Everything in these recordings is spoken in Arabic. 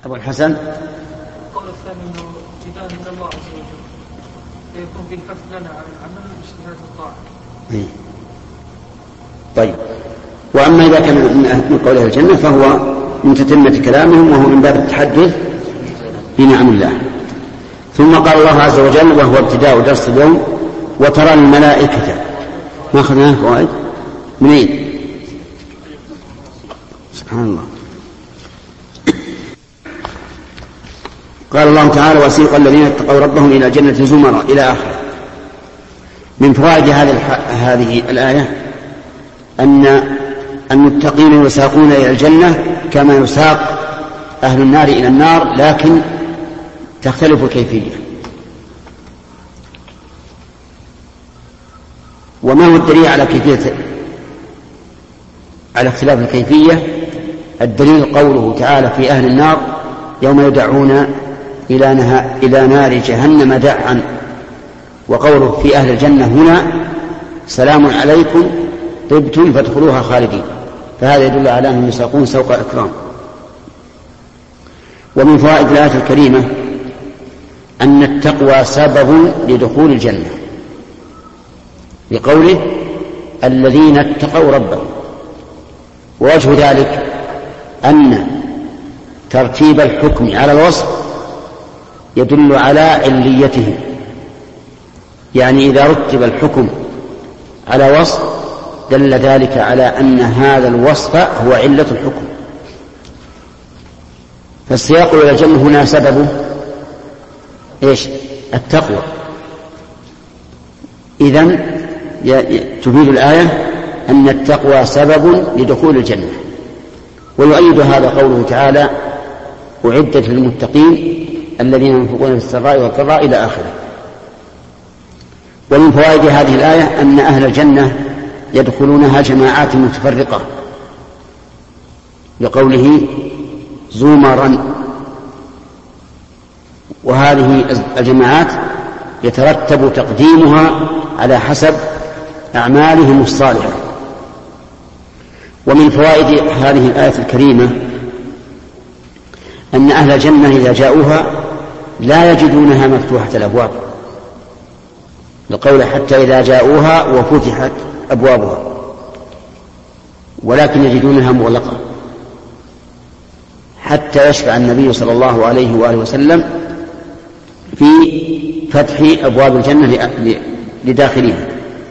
أبو الحسن القول الثاني أنه ابتداء من الله عز وجل فيكون في الحث لنا على العمل باجتهاد الطاعة. طيب، وأما إذا كان من قول أهل الجنة فهو من تتمة كلامهم وهو من باب التحدث بنعم الله. ثم قال الله عز وجل وهو ابتداء درس اليوم: وترى الملائكة. ما أخذناه فوائد منين؟ سبحان الله. قال الله تعالى: وسيق الذين اتقوا ربهم إلى جنة زمرا إلى آخره. من فوائد هذه الآية أن المتقين يساقون إلى الجنة كما يساق أهل النار إلى النار، لكن تختلف الكيفية. وما هو الدليل على اختلاف الكيفية؟ الدليل قوله تعالى في أهل النار: يوم يدعون إلى نار جهنم دعا. وقوله في أهل الجنة هنا: سلام عليكم طبتم فادخلوها خالدين. فهذا يدل على أنهم يساقون سوق إكرام. ومن فوائد الآية الكريمة أن التقوى سبب لدخول الجنة، لقوله: الذين اتقوا ربهم. ووجه ذلك أن ترتيب الحكم على الوصف يدل على عليته، يعني إذا رتب الحكم على وصف دل ذلك على أن هذا الوصف هو علة الحكم. فالسياق إلى الجنة هنا سببه إيش؟ التقوى. إذن تفيد الآية أن التقوى سبب لدخول الجنة. ويؤيد هذا قوله تعالى: أعدت للمتقين الذين ينفقون في السراء والضراء إلى آخره. ومن فوائد هذه الآية أن أهل الجنة يدخلونها جماعات متفرقة، لقوله: زمرا. وهذه الجماعات يترتب تقديمها على حسب أعمالهم الصالحة. ومن فوائد هذه الآية الكريمة أن أهل الجنة إذا جاءوها لا يجدونها مفتوحة الأبواب، لقول: حتى إذا جاءوها وفتحت أبوابها، ولكن يجدونها مغلقة، حتى يشفع النبي صلى الله عليه وآله وسلم في فتح أبواب الجنة لداخلها.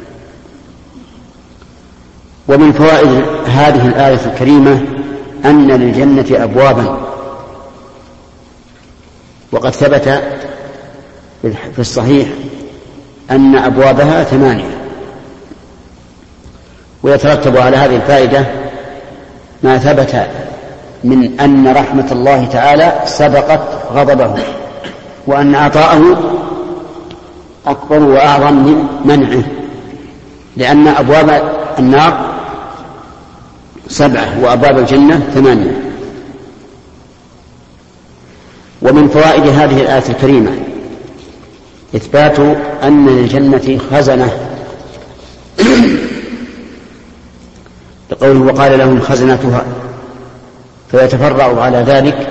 ومن فوائد هذه الآية الكريمة أن للجنة أبوابا، وقد ثبت في الصحيح أن أبوابها 8. ويترتب على هذه الفائدة ما ثبت من أن رحمة الله تعالى سبقت غضبه، وأن عطاءه أكبر وأعظم من منعه، لأن أبواب النار 7 وأبواب الجنة 8. ومن فوائد هذه الآية الكريمة إثبات أن للجنة خزنة، لقوله: وقال لهم خزنتها. فيتفرع على ذلك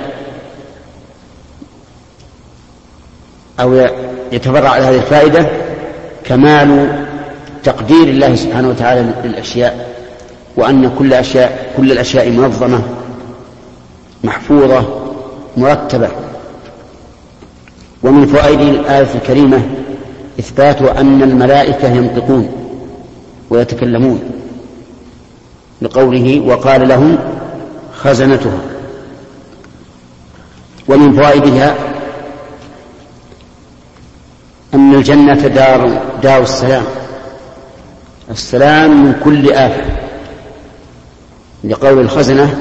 أو يتفرع على هذه الفائدة كمال تقدير الله سبحانه وتعالى للأشياء، وأن كل الأشياء منظمة محفوظة مرتبة. ومن فوائد الآية الكريمة إثبات أن الملائكة ينطقون ويتكلمون، لقوله: وقال لهم خزنتها. ومن فوائدها أن الجنة دار السلام من كل آفة، لقول الخزنة: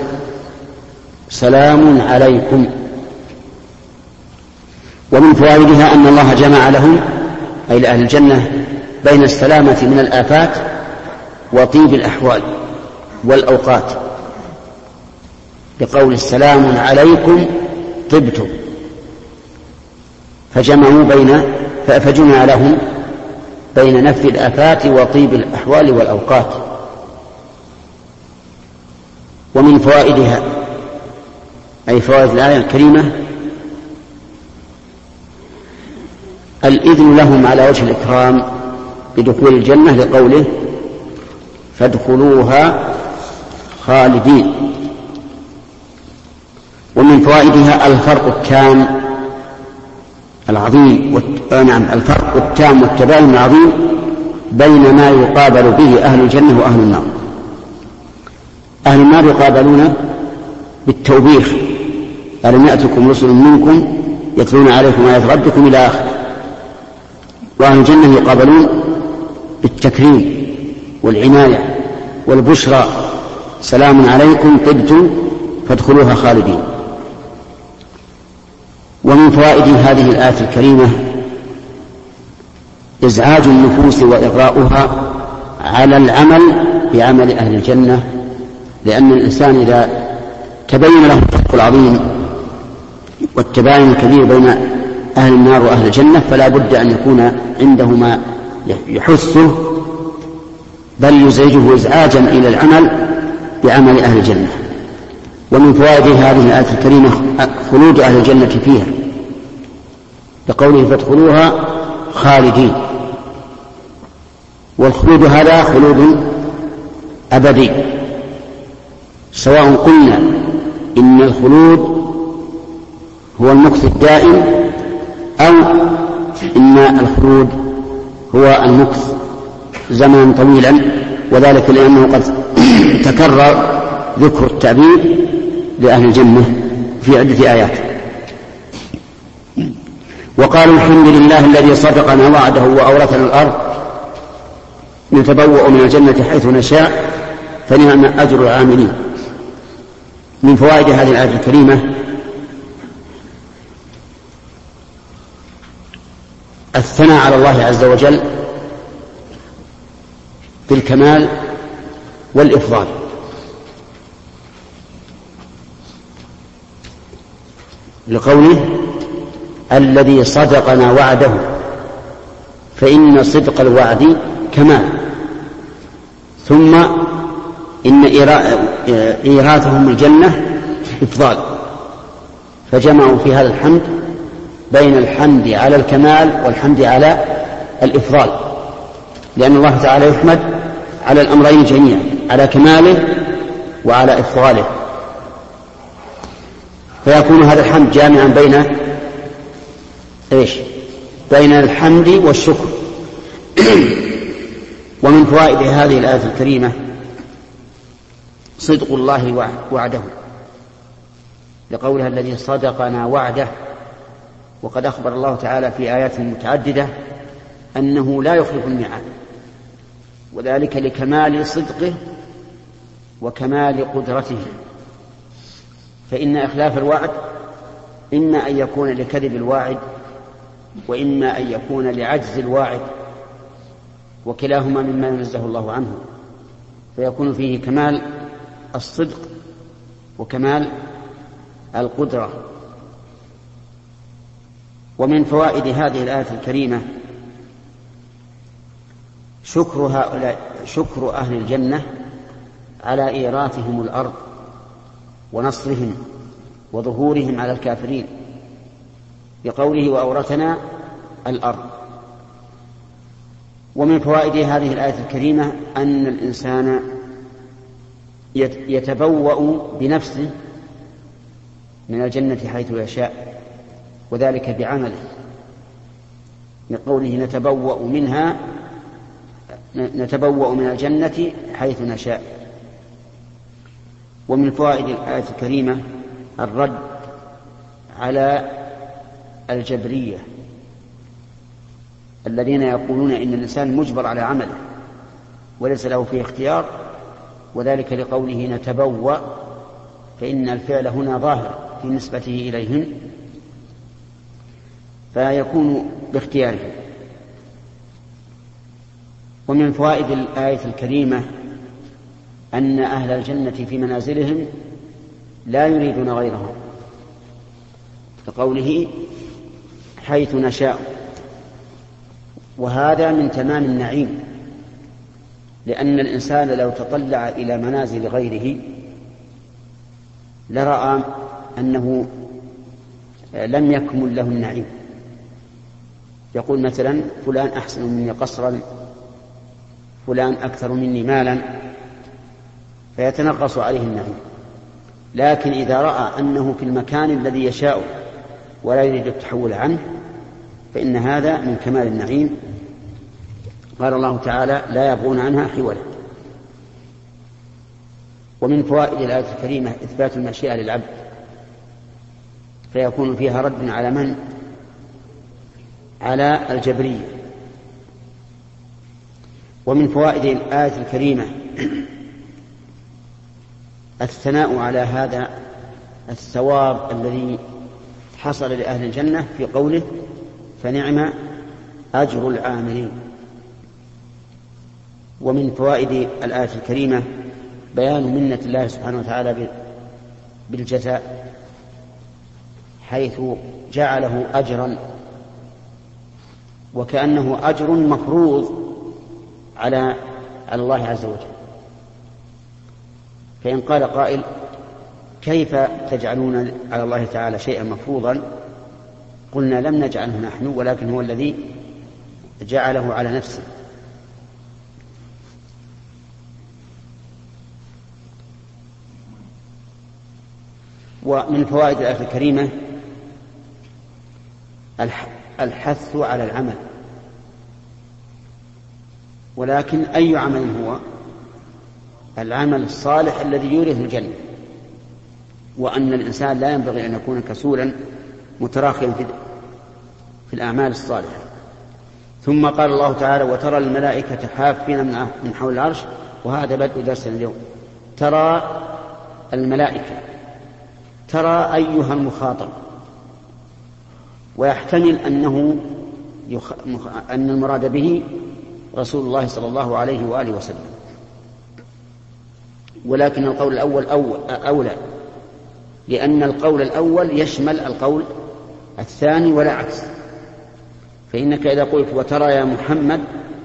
سلام عليكم. ومن فوائدها أن الله جمع لهم أي لأهل الجنة بين السلامة من الآفات وطيب الأحوال والأوقات، بقول: السلام عليكم طبتم. فجمع لهم بين نفي الآفات وطيب الأحوال والأوقات. ومن فوائدها أي فوائد الآية الكريمة: الإذن لهم على وجه الإكرام بدخول الجنة لقوله: فادخلوها خالدين. ومن فوائدها الفرق التام العظيم الفرق التام والتباين العظيم بين ما يقابل به أهل الجنة وأهل النار. أهل النار يقابلون بالتوبيخ: ألم يأتكم رسل منكم يتلون عليكم آيات ربكم إلى آخره. وأهل الجنة يقابلون بالتكريم والعناية والبشرى: سلام عليكم طبتم فادخلوها خالدين. ومن فوائد هذه الآية الكريمة إزعاج النفوس وإغراؤها على العمل بعمل أهل الجنة، لأن الإنسان إذا تبين له الفرق العظيم والتباين الكبير بين أهل النار وأهل الجنة فلا بد أن يكون عنده ما يحثه بل يزعجه إزعاجا إلى العمل بعمل أهل الجنة. ومن فوائد هذه الآية الكريمة خلود أهل الجنة فيها لقوله: فادخلوها خالدين. والخلود هذا خلود أبدي، سواء قلنا إن الخلود هو المكث الدائم أو إن الخلود هو المكث زمنا طويلا، وذلك لأنه قد تكرر ذكر التعبير لأهل الجنة في عدة آيات. وقالوا: الحمد لله الذي صدقنا وعده وأورثنا الأرض نتبوأ من الجنة حيث نشاء فنعم أجر العاملين. من فوائد هذه الآية الكريمة الثناء على الله عز وجل بالكمال والإفضال، لقوله: الذي صدقنا وعده، فإن صدق الوعد كمال. ثم إن إيراثهم الجنة إفضال، فجمعوا في هذا الحمد بين الحمد على الكمال والحمد على الإفضال، لأن الله تعالى يحمد على الأمرين جميعا، على كماله وعلى إفضاله، فيكون هذا الحمد جامعا بين الحمد والشكر. ومن فوائد هذه الآية الكريمة صدق الله وعده، لقولها: الذي صدقنا وعده. وقد أخبر الله تعالى في آيات متعددة أنه لا يخلف الميعاد، وذلك لكمال صدقه وكمال قدرته. فإن إخلاف الوعد إما أن يكون لكذب الواعد وإما أن يكون لعجز الواعد، وكلاهما مما ينزه الله عنه، فيكون فيه كمال الصدق وكمال القدرة. ومن فوائد هذه الآية الكريمة شكر أهل الجنة على إيراثهم الأرض ونصرهم وظهورهم على الكافرين، بقوله: وأورثنا الأرض. ومن فوائد هذه الآية الكريمة أن الإنسان يتبوأ بنفسه من الجنة حيث يشاء، وذلك بعمله، لقوله: نتبوأ من الجنة حيث نشاء. ومن فوائد الآية الكريمة الرد على الجبرية الذين يقولون إن الإنسان مجبر على عمله وليس له فيه اختيار، وذلك لقوله: نتبوأ، فإن الفعل هنا ظاهر في نسبته إليهم، فيكون باختياره. ومن فوائد الآية الكريمة أن أهل الجنة في منازلهم لا يريدون غيرهم، كقوله: حيث نشاء. وهذا من تمام النعيم، لأن الإنسان لو تطلع إلى منازل غيره لرأى أنه لم يكمل له النعيم، يقول مثلا فلان أحسن مني قصرا، فلان أكثر مني مالا، فيتنغص عليه النعيم. لكن إذا رأى أنه في المكان الذي يشاء ولا يريد التحول عنه فإن هذا من كمال النعيم. قال الله تعالى لا يبغون عنها حولا. ومن فوائد الآية الكريمة إثبات المشيئة للعبد، فيكون فيها رد على من؟ على الجبرية. ومن فوائد الآية الكريمة الثناء على هذا الثواب الذي حصل لأهل الجنة في قوله فنعم أجر العاملين. ومن فوائد الآية الكريمة بيان منة الله سبحانه وتعالى بالجزاء، حيث جعله أجرا وكأنه أجر مفروض على الله عز وجل. فإن قال قائل كيف تجعلون على الله تعالى شيئا مفروضا؟ قلنا لم نجعله نحن، ولكن هو الذي جعله على نفسه. ومن فوائد الآية الكريمة الحث على العمل، ولكن أي عمل هو؟ العمل الصالح الذي يورث الجنة، وأن الإنسان لا ينبغي أن يكون كسولا متراخيا في الأعمال الصالحة. ثم قال الله تعالى وترى الملائكة حافين من حول العرش، وهذا بدء درسنا اليوم. ترى الملائكة، ترى أيها المخاطب، ويحتمل أن المراد به رسول الله صلى الله عليه وآله وسلم، ولكن القول الأول أولى، لأن القول الأول يشمل القول الثاني ولا عكس. فإنك إذا قلت وترى يا محمد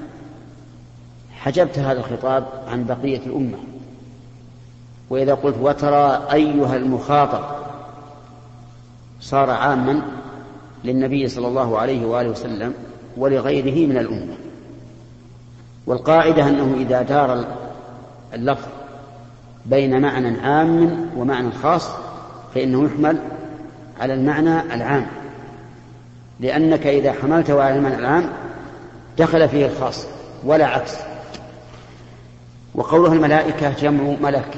حجبت هذا الخطاب عن بقية الأمة، وإذا قلت وترى أيها المخاطب صار عاما للنبي صلى الله عليه وآله وسلم ولغيره من الأمة. والقاعدة أنه إذا دار اللفظ بين معنى عام ومعنى خاص فإنه يحمل على المعنى العام، لأنك إذا حملته على المعنى العام دخل فيه الخاص ولا عكس. وقولها الملائكة جمع ملك،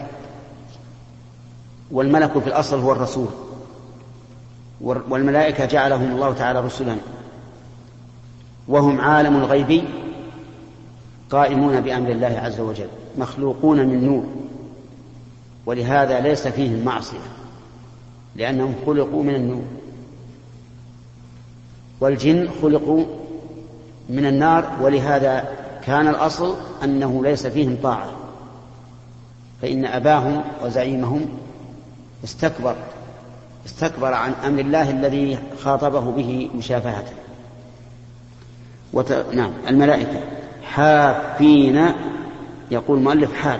والملك في الأصل هو الرسول، والملائكة جعلهم الله تعالى رسلا، وهم عالم الغيب قائمون بأمر الله عز وجل، مخلوقون من نور، ولهذا ليس فيهم معصية لأنهم خلقوا من النور. والجن خلقوا من النار، ولهذا كان الأصل أنه ليس فيهم طاعة، فإن أباهم وزعيمهم استكبر عن أمر الله الذي خاطبه به مشافهة. نعم الملائكة حافين، يقول المؤلف حال،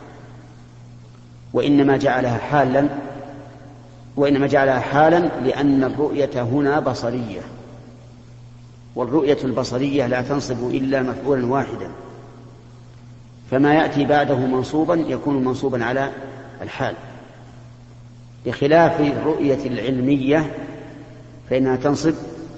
وإنما جعلها حالا لأن الرؤية هنا بصرية، والرؤية البصرية لا تنصب إلا مفعولا واحدا، فما يأتي بعده منصوبا يكون منصوبا على الحال، بخلاف الرؤية العلمية فإنها تنصب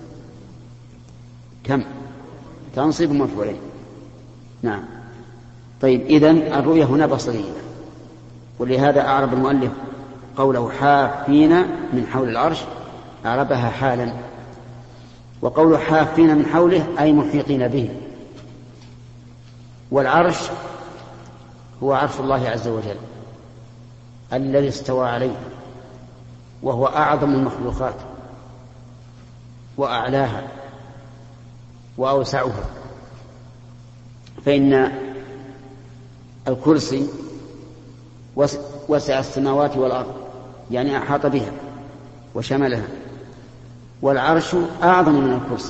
كم؟ تنصب مفعولين. نعم. طيب إذن الرؤية هنا بصرية، ولهذا أعرب المؤلف قوله حافين من حول العرش أعربها حالا، وقوله حافين من حوله أي محيطين به. والعرش هو عرش الله عز وجل الذي استوى عليه، وهو أعظم المخلوقات وأعلاها وأوسعها، فإن الكرسي وسع السماوات والأرض، يعني أحاط بها وشملها، والعرش أعظم من الكرسي.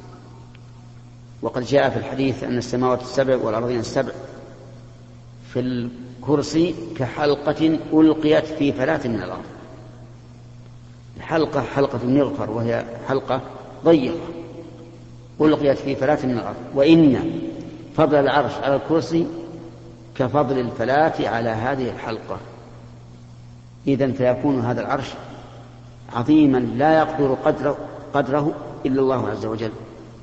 وقد جاء في الحديث أن السماوات السبع والأرضين السبع في الكرسي كحلقة ألقيت في فلاة من الأرض، حلقة المغفر، وهي حلقة ضيقة ألقيت في فلاة من الأرض. وإن فضل العرش على الكرسي كفضل الفلاة على هذه الحلقة. إذن فيكون هذا العرش عظيما لا يقدر قدره إلا الله عز وجل.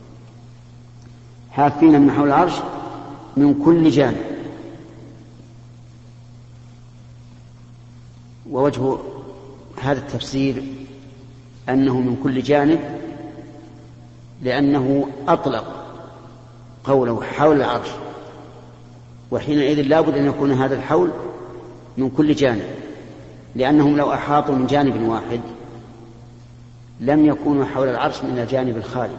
حافين من حول العرش من كل جانب. ووجه هذا التفسير أنه من كل جانب لأنه أطلق قوله حول العرش، وحينئذ لا بد أن يكون هذا الحول من كل جانب، لأنهم لو أحاطوا من جانب واحد لم يكونوا حول العرش من الجانب الخالي،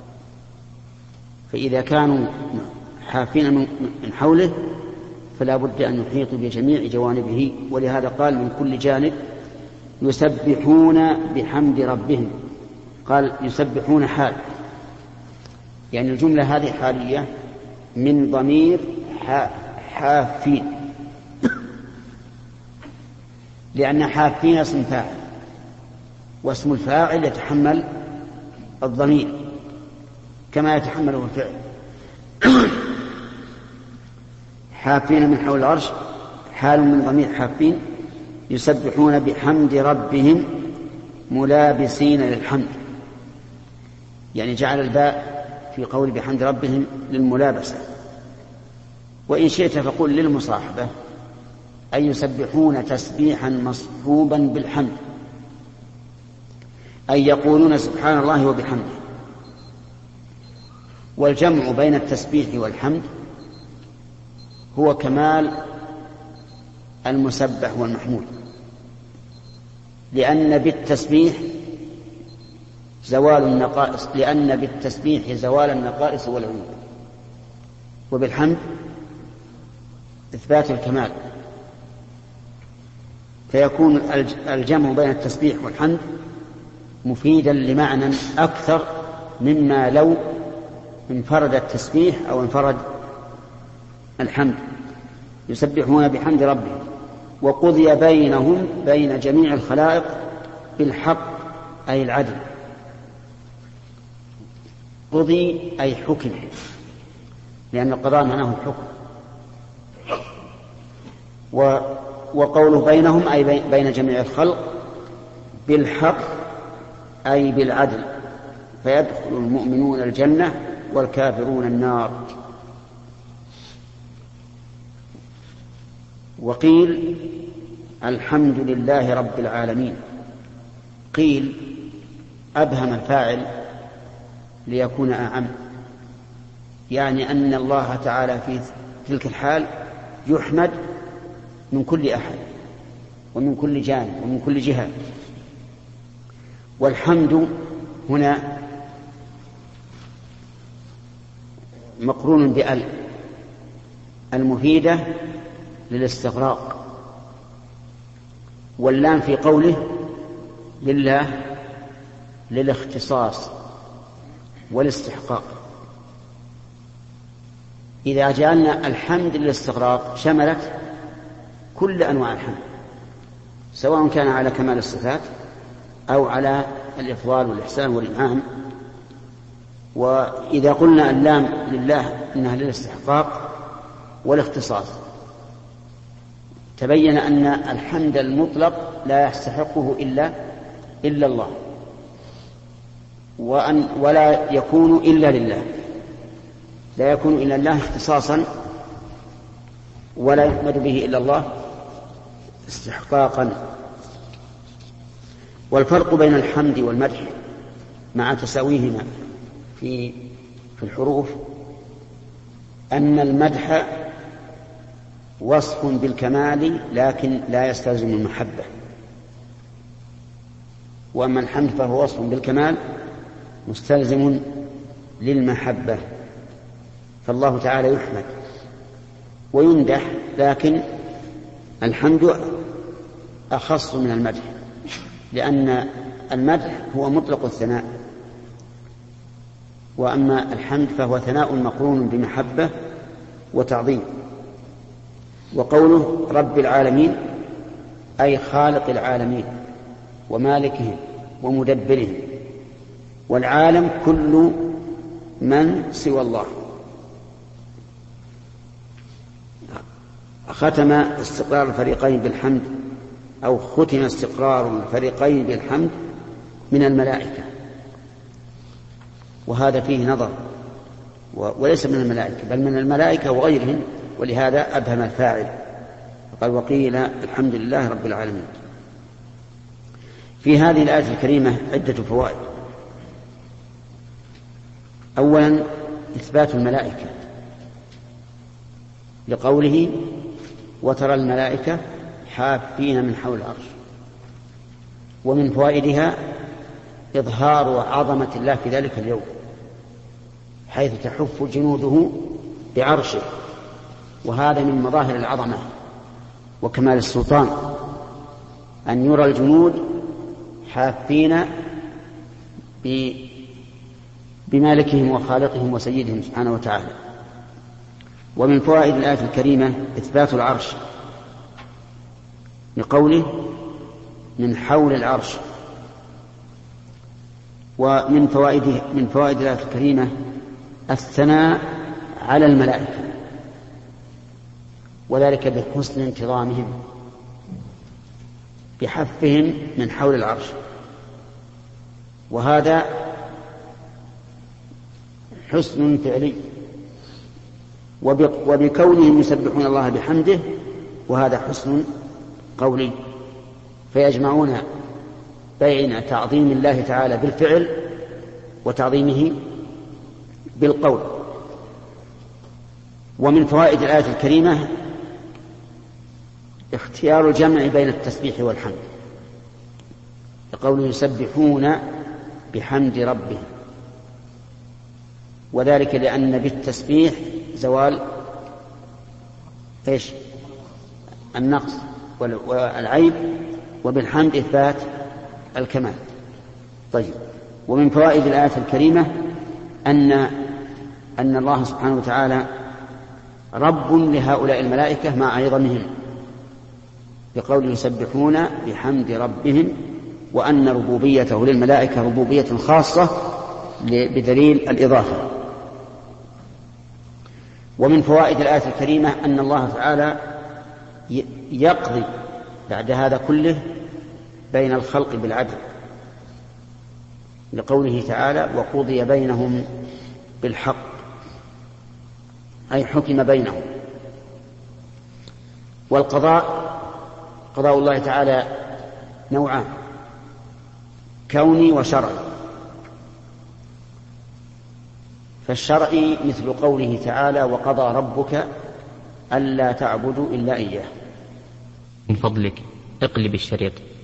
فإذا كانوا حافين من حوله فلا بد أن يحيطوا بجميع جوانبه. ولهذا قال من كل جانب يسبحون بحمد ربهم. قال يسبحون حال، يعني الجملة هذه حالية من ضمير حافين، لأن حافين اسم فاعل، واسم الفاعل يتحمل الضمير كما يتحمله الفعل. حافين من حول العرش حال من ضمير حافين يسبحون بحمد ربهم ملابسين للحمد، يعني جعل الباء في قول بحمد ربهم للملابسة. وإن شئت فقل للمصاحبة، أي يسبحون تسبيحا مصحوبا بالحمد، أي يقولون سبحان الله وبحمده. والجمع بين التسبيح والحمد هو كمال المسبح والمحمود، لأن بالتسبيح زوال النقائص والعيوب، وبالحمد إثبات الكمال. فيكون الجمع بين التسبيح والحمد مفيدا لمعنى أكثر مما لو انفرد التسبيح أو انفرد الحمد. يسبحون بحمد ربهم. وقضي بينهم بين جميع الخلائق بالحق أي العدل. قضي أي حكم، لأن القضاء معناه الحكم. وقوله بينهم أي بين جميع الخلق بالحق أي بالعدل، فيدخل المؤمنون الجنة والكافرون النار. وقيل الحمد لله رب العالمين. قيل أبهم الفاعل ليكون أعم، يعني أن الله تعالى في تلك الحال يحمد من كل أحد ومن كل جانب ومن كل جهة. والحمد هنا مقرون بأل المفيدة للاستغراق، واللام في قوله لله للاختصاص والاستحقاق. إذا جعلنا الحمد للاستغراق شملت كل أنواع الحمد، سواء كان على كمال الصفات أو على الإفضال والإحسان والإنعام. وإذا قلنا اللام لله إنها للاستحقاق والاختصاص، تبين أن الحمد المطلق لا يستحقه إلا الله، ولا يكون إلا لله، لا يكون إلا الله اختصاصا، ولا يحمد به إلا الله استحقاقا. والفرق بين الحمد والمدح مع تساويهما في الحروف أن المدح وصف بالكمال لكن لا يستلزم المحبة، وأما الحمد فهو وصف بالكمال مستلزم للمحبة. فالله تعالى يحمد ويمدح، لكن الحمد أخص من المدح، لأن المدح هو مطلق الثناء، وأما الحمد فهو ثناء مقرون بمحبة وتعظيم. وقوله رب العالمين أي خالق العالمين ومالكهم ومدبرهم، والعالم كل من سوى الله. ختم استقرار الفريقين بالحمد، أو ختم استقرار الفريقين بالحمد من الملائكة، وهذا فيه نظر، وليس من الملائكة بل من الملائكة وغيرهم، ولهذا أبهم الفاعل قال وقيل الحمد لله رب العالمين. في هذه الآية الكريمة عدة فوائد. أولا إثبات الملائكة لقوله وترى الملائكة حافين من حول العرش، ومن فوائدها إظهار عظمة الله في ذلك اليوم حيث تحف جنوده بعرشه، وهذا من مظاهر العظمة وكمال السلطان أن يرى الجنود حافين بمالكهم وخالقهم وسيدهم سبحانه وتعالى. ومن فوائد الآية الكريمة إثبات العرش لقوله من حول العرش. ومن فوائد الآية الكريمة الثناء على الملائكة، وذلك بحسن انتظامهم بحفهم من حول العرش، وهذا حسن فعلي، وبكونهم يسبحون الله بحمده، وهذا حسن قولي، فيجمعون بين تعظيم الله تعالى بالفعل وتعظيمه بالقول. ومن فوائد الآية الكريمة اختيار الجمع بين التسبيح والحمد، لقوله يسبحون بحمد ربهم، وذلك لأن بالتسبيح زوال النقص والعيب، وبالحمد إثبات الكمال. طيب، ومن فوائد الآية الكريمة أن الله سبحانه وتعالى رب لهؤلاء الملائكة مع عظمهم، بقول يسبحون بحمد ربهم، وأن ربوبيته للملائكة ربوبية خاصة بدليل الإضافة. ومن فوائد الآية الكريمة أن الله تعالى يقضي بعد هذا كله بين الخلق بالعدل، لقوله تعالى وقضي بينهم بالحق، أي حكم بينهم. والقضاء قضاء الله تعالى نوعان، كوني وشرعي. فالشرعي مثل قوله تعالى وقضى ربك ألا تعبدوا إلا إياه. من فضلك اقلب الشريط.